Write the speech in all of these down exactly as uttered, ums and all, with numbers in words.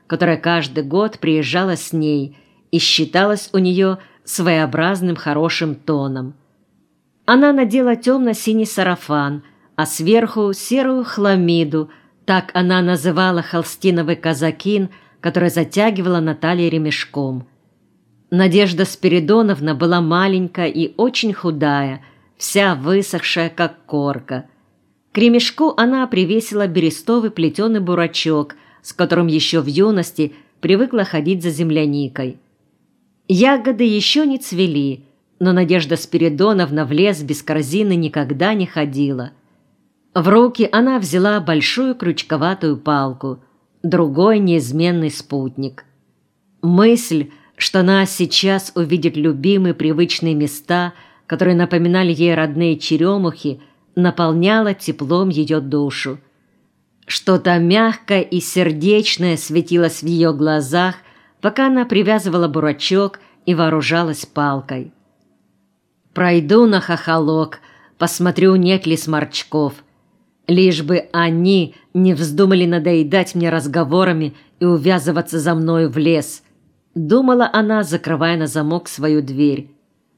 которая каждый год приезжала с ней и считалась у нее своеобразным хорошим тоном. Она надела темно-синий сарафан, а сверху серую хламиду, так она называла холстиновый казакин, который затягивала на талии ремешком. Надежда Спиридоновна была маленькая и очень худая, вся высохшая, как корка. К ремешку она привесила берестовый плетеный бурачок, с которым еще в юности привыкла ходить за земляникой. Ягоды еще не цвели, но Надежда Спиридоновна в лес без корзины никогда не ходила. В руки она взяла большую крючковатую палку, другой неизменный спутник. Мысль, что она сейчас увидит любимые привычные места, которые напоминали ей родные черемухи, наполняла теплом ее душу. Что-то мягкое и сердечное светилось в ее глазах, пока она привязывала бурачок и вооружалась палкой. «Пройду на хохолок, посмотрю, нет ли сморчков. Лишь бы они не вздумали надоедать мне разговорами и увязываться за мною в лес», — думала она, закрывая на замок свою дверь.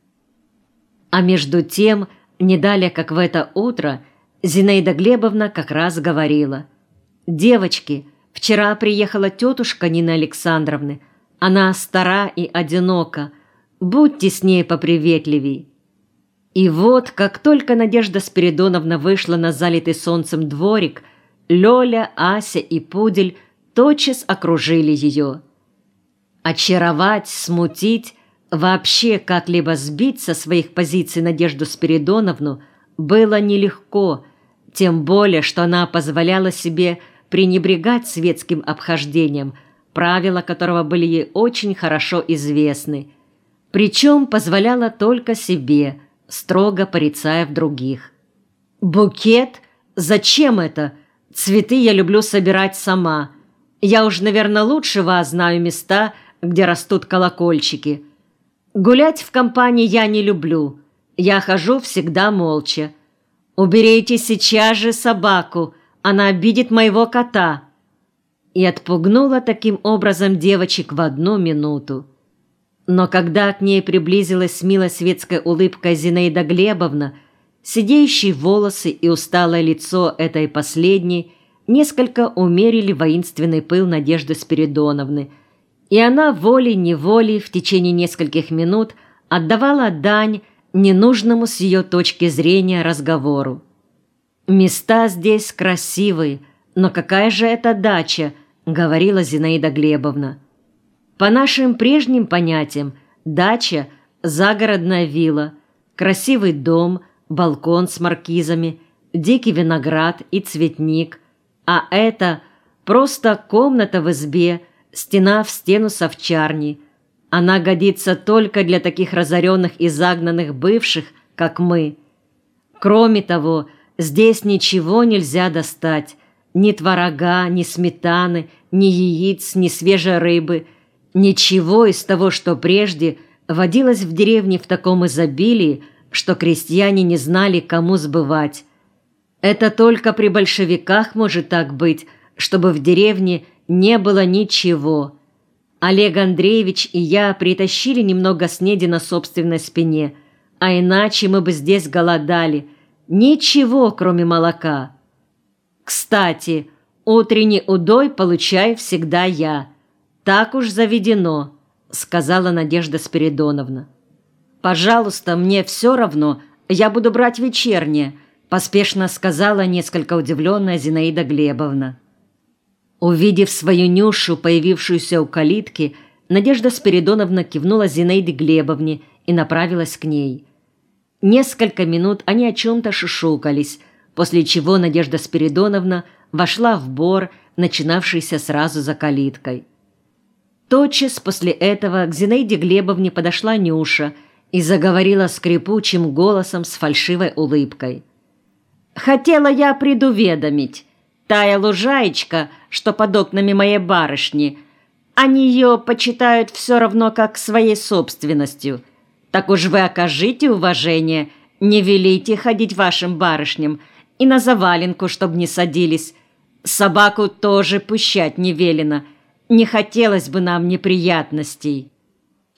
А между тем, не далее, как в это утро, Зинаида Глебовна как раз говорила: «Девочки, вчера приехала тетушка Нины Александровны. Она стара и одинока. Будьте с ней поприветливей». И вот, как только Надежда Спиридоновна вышла на залитый солнцем дворик, Лёля, Ася и Пудель тотчас окружили ее. Очаровать, смутить, вообще как-либо сбить со своих позиций Надежду Спиридоновну было нелегко, тем более, что она позволяла себе пренебрегать светским обхождением, правила которого были ей очень хорошо известны, причем позволяла только себе, строго порицая в других. «Букет? Зачем это? Цветы я люблю собирать сама. Я уж, наверное, лучше вас знаю места, где растут колокольчики. Гулять в компании я не люблю. Я хожу всегда молча. Уберите сейчас же собаку, она обидит моего кота». И отпугнула таким образом девочек в одну минуту. Но когда к ней приблизилась с милой светской улыбкой Зинаида Глебовна, сидеющие волосы и усталое лицо этой последней несколько умерили воинственный пыл Надежды Спиридоновны, и она волей-неволей в течение нескольких минут отдавала дань ненужному с ее точки зрения разговору. «Места здесь красивые, но какая же это дача?» — говорила Зинаида Глебовна. «По нашим прежним понятиям, дача — загородная вилла, красивый дом, балкон с маркизами, дикий виноград и цветник, а это просто комната в избе, стена в стену с овчарней. Она годится только для таких разоренных и загнанных бывших, как мы. Кроме того, здесь ничего нельзя достать, ни творога, ни сметаны, ни яиц, ни свежей рыбы, ничего из того, что прежде водилось в деревне в таком изобилии, что крестьяне не знали, кому сбывать. Это только при большевиках может так быть, чтобы в деревне не было ничего. Олег Андреевич и я притащили немного снеди на собственной спине, а иначе мы бы здесь голодали. Ничего, кроме молока. Кстати, утренний удой получаю всегда я. Так уж заведено», — сказала Надежда Спиридоновна. «Пожалуйста, мне все равно, я буду брать вечернее», — поспешно сказала несколько удивленная Зинаида Глебовна. Увидев свою Нюшу, появившуюся у калитки, Надежда Спиридоновна кивнула Зинаиде Глебовне и направилась к ней. Несколько минут они о чем-то шушукались, после чего Надежда Спиридоновна вошла в бор, начинавшийся сразу за калиткой. Тотчас после этого к Зинаиде Глебовне подошла Нюша и заговорила скрипучим голосом с фальшивой улыбкой. «Хотела я предуведомить. Тая лужаечка, что под окнами моей барышни, они ее почитают все равно как своей собственностью. Так уж вы окажите уважение, не велите ходить вашим барышням и на заваленку, чтоб не садились. Собаку тоже пущать не велено. Не хотелось бы нам неприятностей».